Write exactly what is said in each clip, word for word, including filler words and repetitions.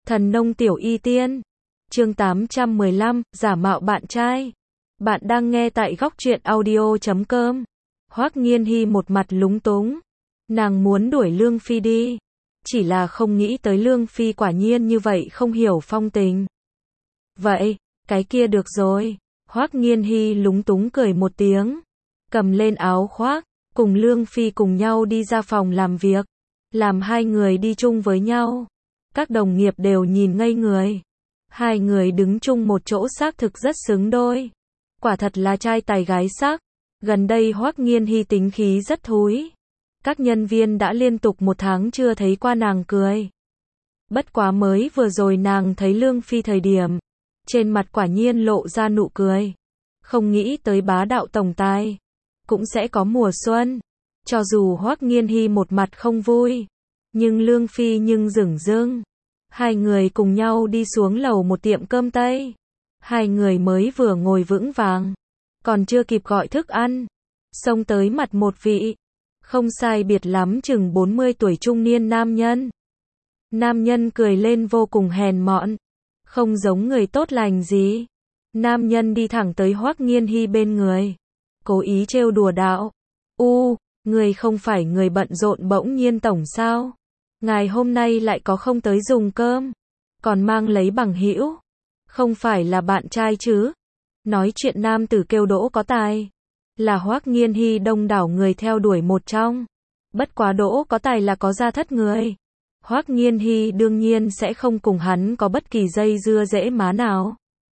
Thần nông tiểu y tiên. Chương tám trăm mười lăm, giả mạo bạn trai. Bạn đang nghe tại góc truyện audio chấm com. Hoắc Nghiên Hi một mặt lúng túng. Nàng muốn đuổi Lương Phi đi. Chỉ là không nghĩ tới Lương Phi quả nhiên như vậy không hiểu phong tình. Vậy, cái kia được rồi. Hoắc Nghiên Hi lúng túng cười một tiếng. Cầm lên áo khoác, cùng Lương Phi cùng nhau đi ra phòng làm việc. Làm hai người đi chung với nhau. Các đồng nghiệp đều nhìn ngây người. Hai người đứng chung một chỗ xác thực rất xứng đôi. Quả thật là trai tài gái sắc. Gần đây Hoắc Nghiên Hi tính khí rất thúi. Các nhân viên đã liên tục một tháng chưa thấy qua nàng cười. Bất quá mới vừa rồi nàng thấy Lương Phi thời điểm. Trên mặt quả nhiên lộ ra nụ cười. Không nghĩ tới bá đạo tổng tài. Cũng sẽ có mùa xuân. Cho dù Hoắc Nghiên Hi một mặt không vui. Nhưng Lương Phi nhưng dửng dưng. Hai người cùng nhau đi xuống lầu một tiệm cơm Tây. Hai người mới vừa ngồi vững vàng. Còn chưa kịp gọi thức ăn. Xông tới mặt một vị. Không sai biệt lắm chừng bốn mươi tuổi trung niên nam nhân. Nam nhân cười lên vô cùng hèn mọn. Không giống người tốt lành gì. Nam nhân đi thẳng tới Hoắc Nghiên Hi bên người. Cố ý trêu đùa đạo. U, người không phải người bận rộn bỗng nhiên tổng sao? Ngài hôm nay lại có không tới dùng cơm. Còn mang lấy bằng hữu. Không phải là bạn trai chứ? Nói chuyện nam tử kêu Đỗ Có Tài. Là Hoắc Nghiên Hi đông đảo người theo đuổi một trong. Bất quá Đỗ Có Tài là có gia thất người. Hoắc Nghiên Hi đương nhiên sẽ không cùng hắn có bất kỳ dây dưa dễ má nào.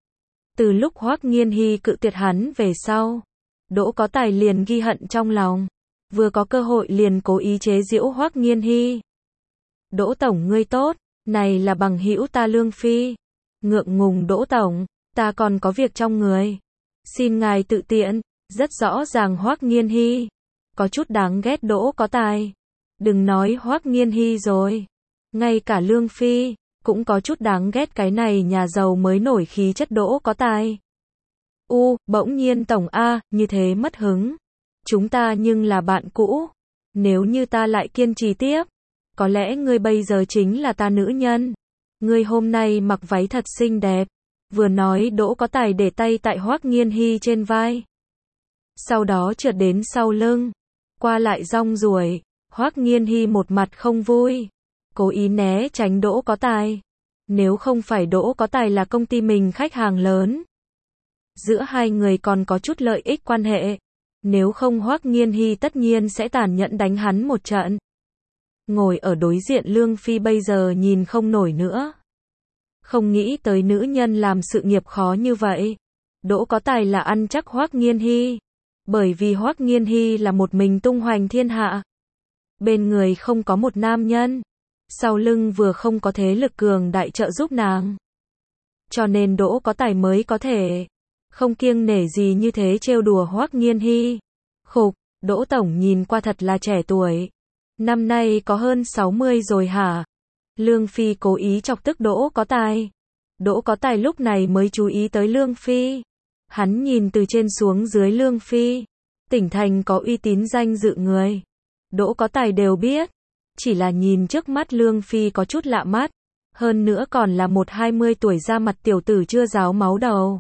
Từ lúc Hoắc Nghiên Hi cự tuyệt hắn về sau, Đỗ Có Tài liền ghi hận trong lòng. Vừa có cơ hội liền cố ý chế giễu Hoắc Nghiên Hi. Đỗ tổng ngươi tốt, này là bằng hữu ta Lương Phi. Ngượng ngùng Đỗ tổng, ta còn có việc trong người. Xin ngài tự tiện. Rất rõ ràng Hoắc Nghiên Hi. Có chút đáng ghét Đỗ Có Tài. Đừng nói Hoắc Nghiên Hi rồi. Ngay cả Lương Phi, cũng có chút đáng ghét cái này nhà giàu mới nổi khí chất Đỗ Có Tài. U, bỗng nhiên tổng A, như thế mất hứng. Chúng ta nhưng là bạn cũ. Nếu như ta lại kiên trì tiếp. Có lẽ ngươi bây giờ chính là ta nữ nhân. Ngươi hôm nay mặc váy thật xinh đẹp. Vừa nói Đỗ Có Tài để tay tại Hoắc Nghiên Hi trên vai. Sau đó trượt đến sau lưng. Qua lại rong ruổi. Hoắc Nghiên Hi một mặt không vui. Cố ý né tránh Đỗ Có Tài. Nếu không phải Đỗ Có Tài là công ty mình khách hàng lớn. Giữa hai người còn có chút lợi ích quan hệ. Nếu không Hoắc Nghiên Hi tất nhiên sẽ tàn nhẫn đánh hắn một trận. Ngồi ở đối diện Lương Phi bây giờ nhìn không nổi nữa. Không nghĩ tới nữ nhân làm sự nghiệp khó như vậy. Đỗ Có Tài là ăn chắc Hoắc Nghiên Hi. Bởi vì Hoắc Nghiên Hi là một mình tung hoành thiên hạ. Bên người không có một nam nhân. Sau lưng vừa không có thế lực cường đại trợ giúp nàng. Cho nên Đỗ Có Tài mới có thể không kiêng nể gì như thế trêu đùa Hoắc Nghiên Hi. Khục, Đỗ tổng nhìn qua thật là trẻ tuổi. Năm nay có hơn sáu mươi rồi hả? Lương Phi cố ý chọc tức Đỗ Có Tài. Đỗ Có Tài lúc này mới chú ý tới Lương Phi. Hắn nhìn từ trên xuống dưới Lương Phi. Tỉnh thành có uy tín danh dự người. Đỗ Có Tài đều biết. Chỉ là nhìn trước mắt Lương Phi có chút lạ mắt. Hơn nữa còn là một hai mươi tuổi ra mặt tiểu tử chưa ráo máu đầu.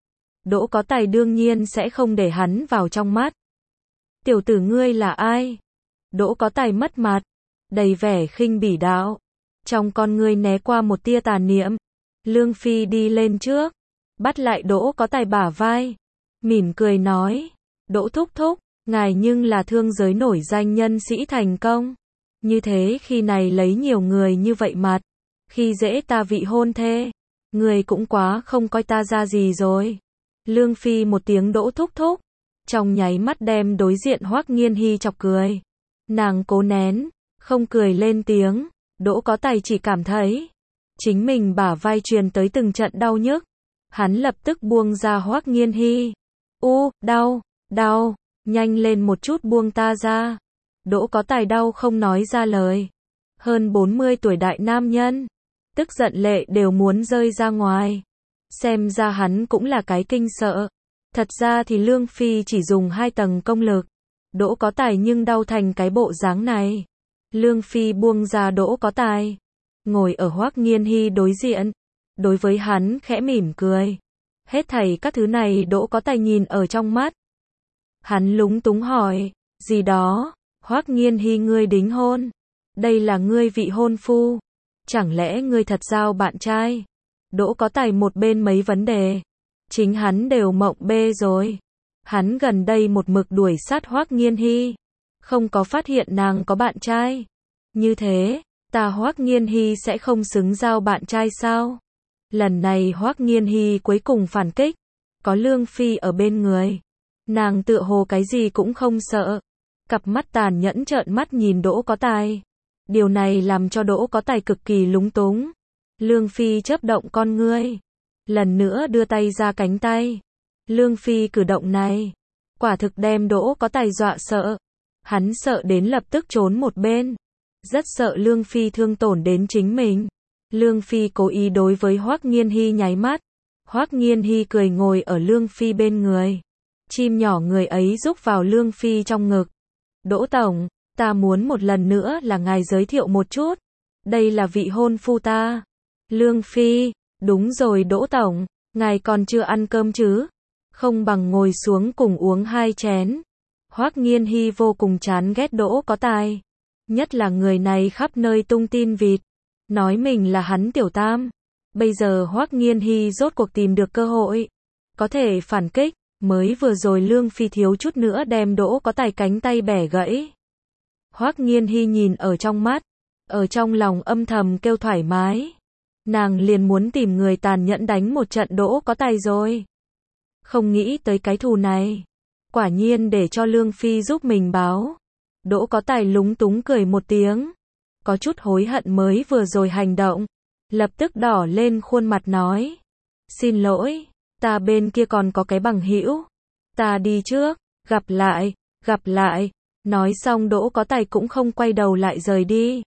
Đỗ Có Tài đương nhiên sẽ không để hắn vào trong mắt. Tiểu tử ngươi là ai? Đỗ Có Tài mất mặt. Đầy vẻ khinh bỉ đạo. Trong con ngươi né qua một tia tà niệm. Lương Phi đi lên trước. Bắt lại Đỗ Có Tài bả vai. Mỉm cười nói. Đỗ thúc thúc, ngài nhưng là thương giới nổi danh nhân sĩ thành công. Như thế khi này lấy nhiều người như vậy mặt. Khi dễ ta vị hôn thê. Người cũng quá không coi ta ra gì rồi. Lương Phi một tiếng Đỗ thúc thúc. Trong nháy mắt đem đối diện Hoắc Nghiên Hi chọc cười. Nàng cố nén, không cười lên tiếng. Đỗ Có Tài chỉ cảm thấy chính mình bả vai truyền tới từng trận đau nhức. Hắn lập tức buông ra Hoắc Nghiên Hi. U, đau, đau, nhanh lên một chút buông ta ra. Đỗ Có Tài đau không nói ra lời. Hơn bốn mươi tuổi đại nam nhân. Tức giận lệ đều muốn rơi ra ngoài. Xem ra hắn cũng là cái kinh sợ. Thật ra thì Lương Phi chỉ dùng hai tầng công lực. Đỗ Có Tài nhưng đau thành cái bộ dáng này. Lương Phi buông ra Đỗ Có Tài. ngồi ở Hoắc Nghiên Hi đối diện, đối với hắn khẽ mỉm cười. Hết thảy các thứ này Đỗ Có Tài nhìn ở trong mắt. Hắn lúng túng hỏi, gì đó, Hoắc Nghiên Hi ngươi đính hôn, đây là ngươi vị hôn phu, chẳng lẽ ngươi thật giao bạn trai? Đỗ Có Tài một bên mấy vấn đề, chính hắn đều mộng bê rồi. Hắn gần đây một mực đuổi sát Hoắc Nghiên Hi, không có phát hiện nàng có bạn trai. Như thế, ta Hoắc Nghiên Hi sẽ không xứng giao bạn trai sao? Lần này Hoắc Nghiên Hi cuối cùng phản kích, có Lương Phi ở bên người, nàng tựa hồ cái gì cũng không sợ. Cặp mắt tàn nhẫn trợn mắt nhìn Đỗ Có Tài. Điều này làm cho Đỗ Có Tài cực kỳ lúng túng. Lương Phi chớp động con ngươi, lần nữa đưa tay ra cánh tay. Lương Phi cử động này, quả thực đem Đỗ Có Tài dọa sợ. Hắn sợ đến lập tức trốn một bên, rất sợ Lương Phi thương tổn đến chính mình. Lương Phi cố ý đối với Hoắc Nghiên Hi nháy mắt. Hoắc Nghiên Hi cười ngồi ở Lương Phi bên người. Chim nhỏ người ấy rúc vào Lương Phi trong ngực. Đỗ Tổng, ta muốn một lần nữa là ngài giới thiệu một chút. Đây là vị hôn phu ta. Lương Phi, đúng rồi Đỗ Tổng, ngài còn chưa ăn cơm chứ? Không bằng ngồi xuống cùng uống hai chén. Hoắc Nghiên Hi vô cùng chán ghét Đỗ Có Tài. Nhất là người này khắp nơi tung tin vịt, nói mình là hắn tiểu tam. Bây giờ Hoắc Nghiên Hi rốt cuộc tìm được cơ hội, có thể phản kích. Mới vừa rồi Lương Phi thiếu chút nữa đem Đỗ Có Tài cánh tay bẻ gãy. Hoắc Nghiên Hi nhìn ở trong mắt, ở trong lòng âm thầm kêu thoải mái. Nàng liền muốn tìm người tàn nhẫn đánh một trận Đỗ Có Tài rồi. Không nghĩ tới cái thù này, quả nhiên để cho Lương Phi giúp mình báo. Đỗ Có Tài lúng túng cười một tiếng, có chút hối hận mới vừa rồi hành động, lập tức đỏ lên khuôn mặt nói, xin lỗi, ta bên kia còn có cái bằng hữu, ta đi trước, gặp lại, gặp lại. Nói xong Đỗ Có Tài cũng không quay đầu lại rời đi.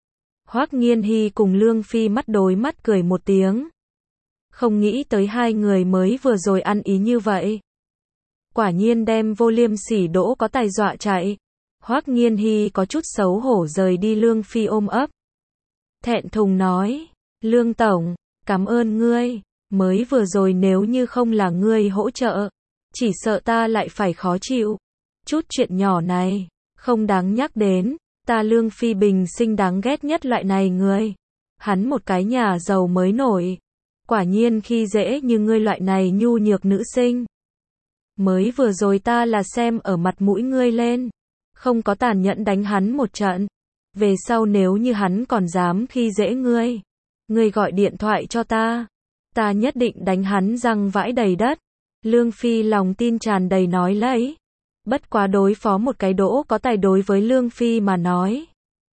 Hoắc Nghiên Hi cùng Lương Phi mắt đối mắt cười một tiếng. Không nghĩ tới hai người mới vừa rồi ăn ý như vậy. Quả nhiên đem vô liêm sỉ Đỗ Có Tài dọa chạy. Hoắc Nghiên Hi có chút xấu hổ rời đi Lương Phi ôm ấp. Thẹn thùng nói, Lương Tổng, cảm ơn ngươi, mới vừa rồi nếu như không là ngươi hỗ trợ, chỉ sợ ta lại phải khó chịu. Chút chuyện nhỏ này, không đáng nhắc đến, ta Lương Phi bình sinh đáng ghét nhất loại này người. Hắn một cái nhà giàu mới nổi, quả nhiên khi dễ như ngươi loại này nhu nhược nữ sinh. Mới vừa rồi ta là xem ở mặt mũi ngươi lên, không có tàn nhẫn đánh hắn một trận. Về sau nếu như hắn còn dám khi dễ ngươi, ngươi gọi điện thoại cho ta, ta nhất định đánh hắn răng vãi đầy đất. Lương Phi lòng tin tràn đầy nói lấy. Bất quá đối phó một cái Đỗ Có Tài đối với Lương Phi mà nói,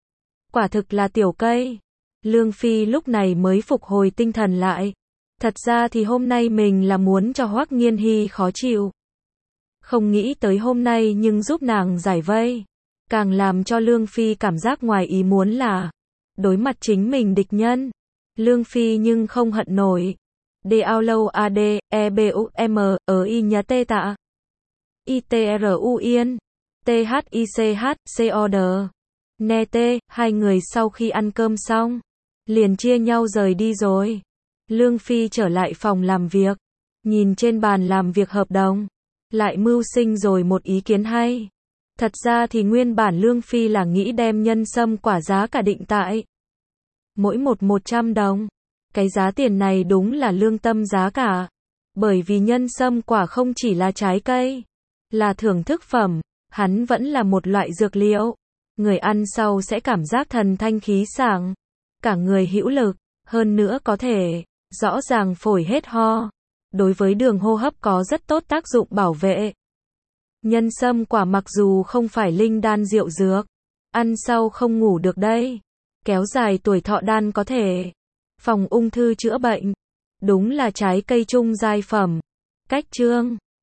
quả thực là tiểu cây. Lương Phi lúc này mới phục hồi tinh thần lại. Thật ra thì hôm nay mình là muốn cho Hoắc Nghiên Hi khó chịu. Không nghĩ tới hôm nay nhưng giúp nàng giải vây. Càng làm cho Lương Phi cảm giác ngoài ý muốn là đối mặt chính mình địch nhân. Lương Phi nhưng không hận nổi. D ao lâu a d e b u m ở y nhà tê tạ. I T R U yên. T H I C H C O D. Nè tê, hai người sau khi ăn cơm xong, liền chia nhau rời đi rồi. Lương Phi trở lại phòng làm việc, nhìn trên bàn làm việc hợp đồng, lại mưu sinh rồi một ý kiến hay. Thật ra thì nguyên bản Lương Phi là nghĩ đem nhân sâm quả giá cả định tại mỗi một một trăm đồng. Cái giá tiền này đúng là lương tâm giá cả. Bởi vì nhân sâm quả không chỉ là trái cây, là thưởng thức phẩm, hắn vẫn là một loại dược liệu. Người ăn sau sẽ cảm giác thần thanh khí sảng, cả người hữu lực, hơn nữa có thể rõ ràng phổi hết ho. Đối với đường hô hấp có rất tốt tác dụng bảo vệ. Nhân sâm quả mặc dù không phải linh đan diệu dược, ăn sau không ngủ được đây. Kéo dài tuổi thọ đan có thể phòng ung thư chữa bệnh. Đúng là trái cây trung giai phẩm. Cách chương